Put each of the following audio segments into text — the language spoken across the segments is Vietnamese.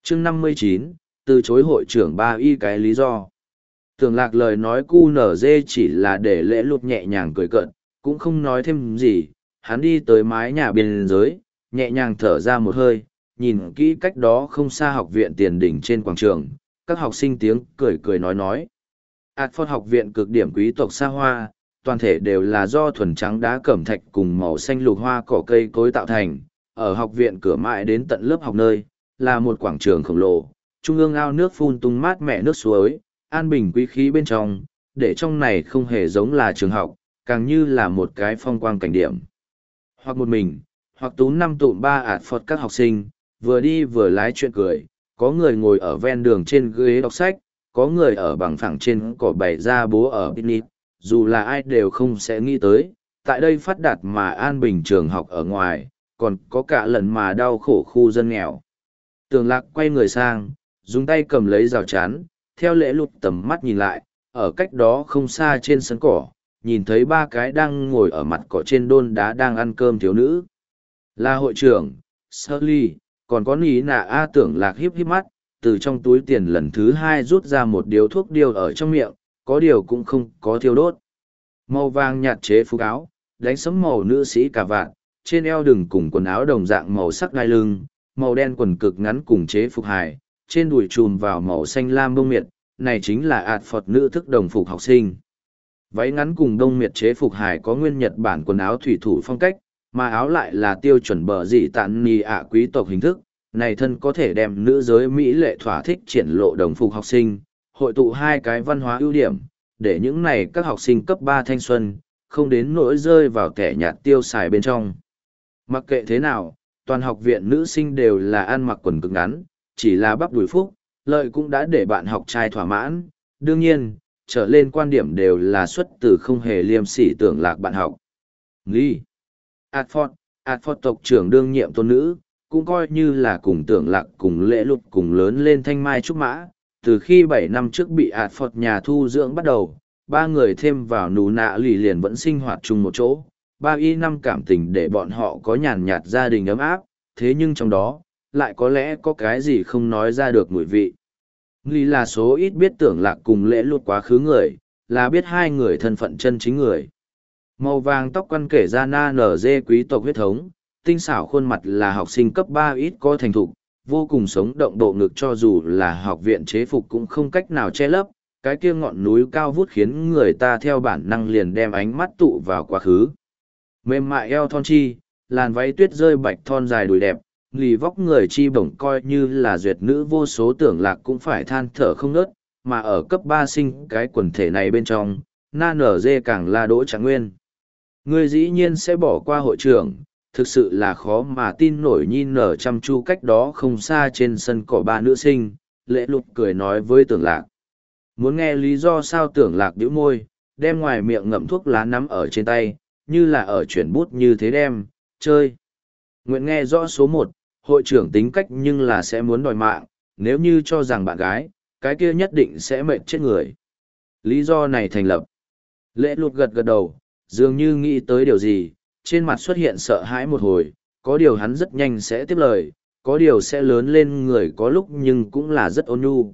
chương 59, từ chối hội trưởng ba y cái lý do. Tưởng Lạc lời nói cu nở dê chỉ là để Lễ Lục nhẹ nhàng cười cợt, cũng không nói thêm gì. Hắn đi tới mái nhà biên giới, nhẹ nhàng thở ra một hơi, nhìn kỹ cách đó không xa học viện tiền đỉnh trên quảng trường, các học sinh tiếng cười cười nói. Adford học viện cực điểm quý tộc xa hoa, toàn thể đều là do thuần trắng đá cẩm thạch cùng màu xanh lục hoa cỏ cây cối tạo thành. Ở học viện cửa mãi đến tận lớp học nơi, là một quảng trường khổng lồ, trung ương ao nước phun tung mát mẻ nước suối, an bình quý khí bên trong, để trong này không hề giống là trường học, càng như là một cái phong quang cảnh điểm. Hoặc một mình, hoặc tú năm tụm ba Adford các học sinh, vừa đi vừa lái chuyện cười, có người ngồi ở ven đường trên ghế đọc sách, có người ở bằng phẳng trên cỏ bày ra bố ở picnic, dù là ai đều không sẽ nghĩ tới, tại đây phát đạt mà an bình trường học ở ngoài, còn có cả lần mà đau khổ khu dân nghèo. Tưởng Lạc quay người sang, dùng tay cầm lấy rào chắn, theo Lễ Lục tầm mắt nhìn lại, ở cách đó không xa trên sân cỏ, nhìn thấy ba cái đang ngồi ở mặt cỏ trên đôn đá đang ăn cơm thiếu nữ. Là hội trưởng, Shirley, còn có Ní Nạ A. Tưởng Lạc híp híp mắt, từ trong túi tiền lần thứ hai rút ra một điếu thuốc điêu ở trong miệng, có điều cũng không có thiêu đốt. Màu vàng nhạt chế phục áo, đánh sẫm màu nữ sĩ cà vạt, trên eo đừng cùng quần áo đồng dạng màu sắc đai lưng, màu đen quần cực ngắn cùng chế phục hài, trên đùi trùm vào màu xanh lam bông miệt, này chính là Adford nữ thức đồng phục học sinh. Váy ngắn cùng đông miệt chế phục hài có nguyên Nhật Bản quần áo thủy thủ phong cách, mà áo lại là tiêu chuẩn bờ dị tạn nì ạ quý tộc hình thức, này thân có thể đem nữ giới Mỹ lệ thỏa thích triển lộ đồng phục học sinh, hội tụ hai cái văn hóa ưu điểm, để những này các học sinh cấp 3 thanh xuân, không đến nỗi rơi vào kẻ nhạt tiêu xài bên trong. Mặc kệ thế nào, toàn học viện nữ sinh đều là ăn mặc quần cực ngắn, chỉ là bắp đùi phúc, lợi cũng đã để bạn học trai thỏa mãn. Đương nhiên, trở lên quan điểm đều là xuất từ không hề liêm sỉ Tưởng Lạc bạn học. Lee Adford tộc trưởng đương nhiệm tôn nữ, cũng coi như là cùng Tưởng Lạc cùng Lễ Lục cùng lớn lên thanh mai trúc mã. Từ khi 7 năm trước bị Adford nhà thu dưỡng bắt đầu, ba người thêm vào Nú Nạ Lì liền vẫn sinh hoạt chung một chỗ. 3 năm cảm tình để bọn họ có nhàn nhạt gia đình ấm áp, thế nhưng trong đó, lại có lẽ có cái gì không nói ra được mùi vị. Lý là số ít biết Tưởng Lạc cùng Lễ Lục quá khứ người, là biết hai người thân phận chân chính người. Màu vàng tóc quăn kể ra na nở dê quý tộc huyết thống, tinh xảo khuôn mặt là học sinh cấp 3 ít có thành thục, vô cùng sống động độ ngực cho dù là học viện chế phục cũng không cách nào che lấp, cái kia ngọn núi cao vút khiến người ta theo bản năng liền đem ánh mắt tụ vào quá khứ. Mềm mại eo thon chi, làn váy tuyết rơi bạch thon dài đùi đẹp, lì vóc người chi bổng coi như là duyệt nữ vô số Tưởng Lạc cũng phải than thở không ngớt, mà ở cấp 3 sinh cái quần thể này bên trong, na nở dê càng là Đỗ Trạng Nguyên. Người dĩ nhiên sẽ bỏ qua hội trưởng, thực sự là khó mà tin nổi. Nhìn nở chăm chu cách đó không xa trên sân cỏ ba nữ sinh, Lễ Lục cười nói với Tưởng Lạc. Muốn nghe lý do sao? Tưởng Lạc bĩu môi, đem ngoài miệng ngậm thuốc lá nắm ở trên tay, như là ở chuyển bút như thế đem, chơi. Nguyện nghe rõ số 1, hội trưởng tính cách nhưng là sẽ muốn đòi mạng, nếu như cho rằng bạn gái, cái kia nhất định sẽ mệt chết người. Lý do này thành lập. Lễ Lục gật gật đầu, dường như nghĩ tới điều gì, trên mặt xuất hiện sợ hãi một hồi, có điều hắn rất nhanh sẽ tiếp lời, có điều sẽ lớn lên người có lúc nhưng cũng là rất ôn nhu.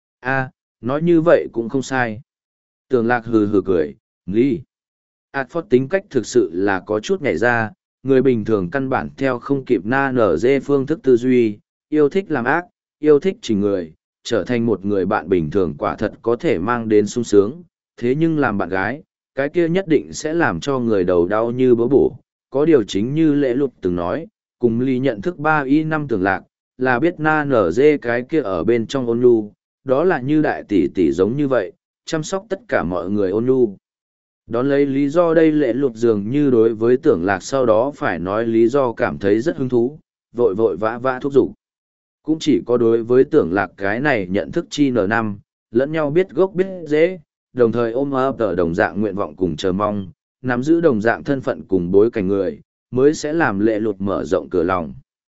A, nói như vậy cũng không sai. Tưởng Lạc hừ hừ cười, nghĩ. Adford tính cách thực sự là có chút nhảy ra, người bình thường căn bản theo không kịp na nở dê phương thức tư duy, yêu thích làm ác, yêu thích chỉnh người, trở thành một người bạn bình thường quả thật có thể mang đến sung sướng, thế nhưng làm bạn gái, cái kia nhất định sẽ làm cho người đầu đau như bớ bổ. Có điều chính như Lễ Lục từng nói, cùng Ly nhận thức 3 năm Tưởng Lạc, là biết na nở dê cái kia ở bên trong ôn nhu, đó là như đại tỷ tỷ giống như vậy, chăm sóc tất cả mọi người ôn nhu. Đón lấy lý do đây Lễ Lục dường như đối với Tưởng Lạc sau đó phải nói lý do cảm thấy rất hứng thú, vội vội vã vã thúc giục. Cũng chỉ có đối với Tưởng Lạc cái này nhận thức chi n5, lẫn nhau biết gốc biết dễ, đồng thời ôm ấp ở đồng dạng nguyện vọng cùng chờ mong, nắm giữ đồng dạng thân phận cùng bối cảnh người, mới sẽ làm Lễ Lục mở rộng cửa lòng.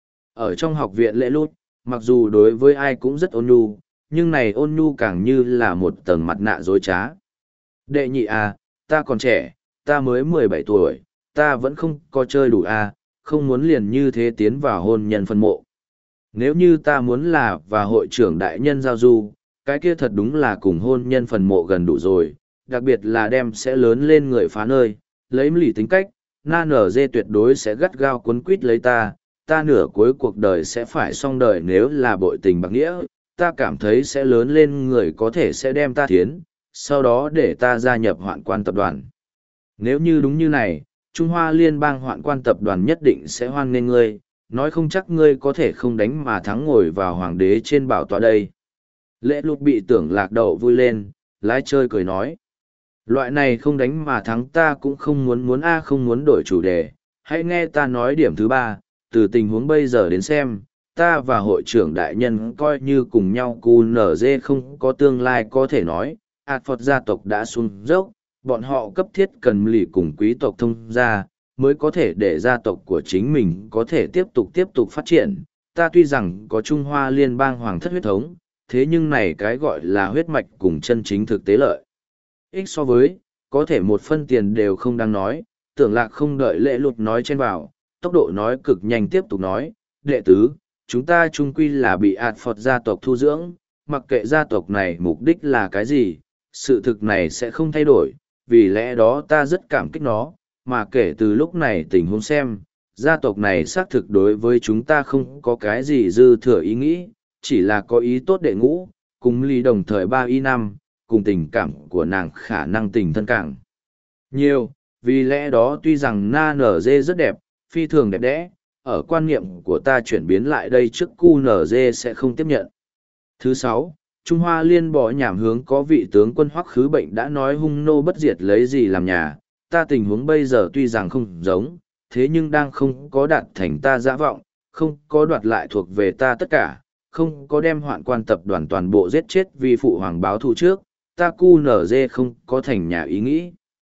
Ở trong học viện Lễ Lục, mặc dù đối với ai cũng rất ôn nhu, nhưng này ôn nhu càng như là một tầng mặt nạ dối trá. Đệ nhị à, ta còn trẻ, ta mới 17 tuổi, ta vẫn không có chơi đủ à, không muốn liền như thế tiến vào hôn nhân phân mộ. Nếu như ta muốn là và hội trưởng đại nhân giao du, cái kia thật đúng là cùng hôn nhân phần mộ gần đủ rồi, đặc biệt là đem sẽ lớn lên người phá nơi, lấy lì tính cách, na nở dê tuyệt đối sẽ gắt gao cuốn quýt lấy ta nửa cuối cuộc đời sẽ phải xong đời nếu là bội tình bạc nghĩa, ta cảm thấy sẽ lớn lên người có thể sẽ đem ta thiến, sau đó để ta gia nhập hoạn quan tập đoàn. Nếu như đúng như này, Trung Hoa Liên bang hoạn quan tập đoàn nhất định sẽ hoan nghênh ngươi, nói không chắc ngươi có thể không đánh mà thắng ngồi vào hoàng đế trên bảo tọa đây. Lễ Lục bị Tưởng Lạc đậu vui lên, lái chơi cười nói. Loại này không đánh mà thắng ta cũng không không muốn đổi chủ đề, hãy nghe ta nói điểm thứ ba, từ tình huống bây giờ đến xem, ta và hội trưởng đại nhân coi như cùng nhau cu nở dê không có tương lai có thể nói, Phật gia tộc đã xuống dốc, bọn họ cấp thiết cần lì cùng quý tộc thông gia, mới có thể để gia tộc của chính mình có thể tiếp tục phát triển. Ta tuy rằng có Trung Hoa Liên bang hoàng thất huyết thống, thế nhưng này cái gọi là huyết mạch cùng chân chính thực tế lợi. Ích so với, có thể một phân tiền đều không đáng nói, Tưởng Lạc không đợi Lễ Lục nói trên vào, tốc độ nói cực nhanh tiếp tục nói, đệ tứ, chúng ta chung quy là bị Phật gia tộc thu dưỡng, mặc kệ gia tộc này mục đích là cái gì, sự thực này sẽ không thay đổi, vì lẽ đó ta rất cảm kích nó, mà kể từ lúc này tình huống xem, gia tộc này xác thực đối với chúng ta không có cái gì dư thừa ý nghĩ, chỉ là có ý tốt đệ ngũ, cùng ly đồng thời 3 y 5, cùng tình cảm của nàng khả năng tình thân càng nhiều, vì lẽ đó tuy rằng na nở dê rất đẹp, phi thường đẹp đẽ, ở quan niệm của ta chuyển biến lại đây trước cu nở dê sẽ không tiếp nhận. Thứ sáu, Trung Hoa Liên bỏ nhảm hướng có vị tướng quân Hoắc Khứ Bệnh đã nói hung nô bất diệt lấy gì làm nhà, ta tình huống bây giờ tuy rằng không giống, thế nhưng đang không có đạt thành ta dã vọng, không có đoạt lại thuộc về ta tất cả, không có đem hoạn quan tập đoàn toàn bộ giết chết vì phụ hoàng báo thù trước, ta cu nở dê không có thành nhà ý nghĩ.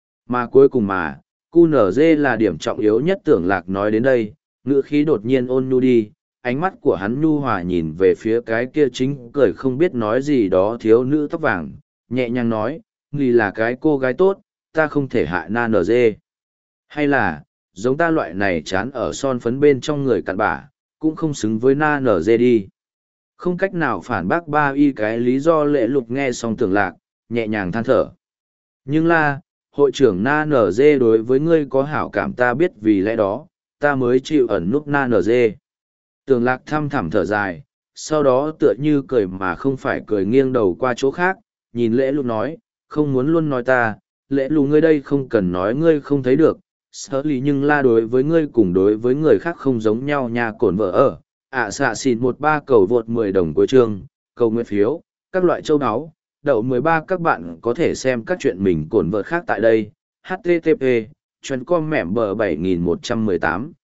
Mà cuối cùng mà, cu nở dê là điểm trọng yếu nhất. Tưởng Lạc nói đến đây, ngữ khí đột nhiên ôn nhu đi, ánh mắt của hắn nhu hòa nhìn về phía cái kia chính cười không biết nói gì đó thiếu nữ tóc vàng, nhẹ nhàng nói, nghi là cái cô gái tốt, ta không thể hại na nở dê. Hay là, giống ta loại này chán ở son phấn bên trong người cặn bã, cũng không xứng với na nở dê đi. Không cách nào phản bác 3 y cái lý do. Lễ Lục nghe xong Tưởng Lạc, nhẹ nhàng than thở. Nhưng là, hội trưởng na nở dê đối với ngươi có hảo cảm ta biết, vì lẽ đó, ta mới chịu ẩn núp na nở dê. Tưởng Lạc thăm thẳm thở dài, sau đó tựa như cười mà không phải cười, nghiêng đầu qua chỗ khác, nhìn Lễ Lục nói, không muốn luôn nói ta, Lễ Lục ngươi đây không cần nói ngươi không thấy được, sở lý nhưng la đối với ngươi cùng đối với người khác không giống nhau nha. Cổn vợ ở, xạ xìn 13 cầu vượt 10 đồng cuối chương, cầu nguyện phiếu, các loại châu áo, đậu 13. Các bạn có thể xem các chuyện mình cổn vợ khác tại đây, http://com mẻm bờ 7118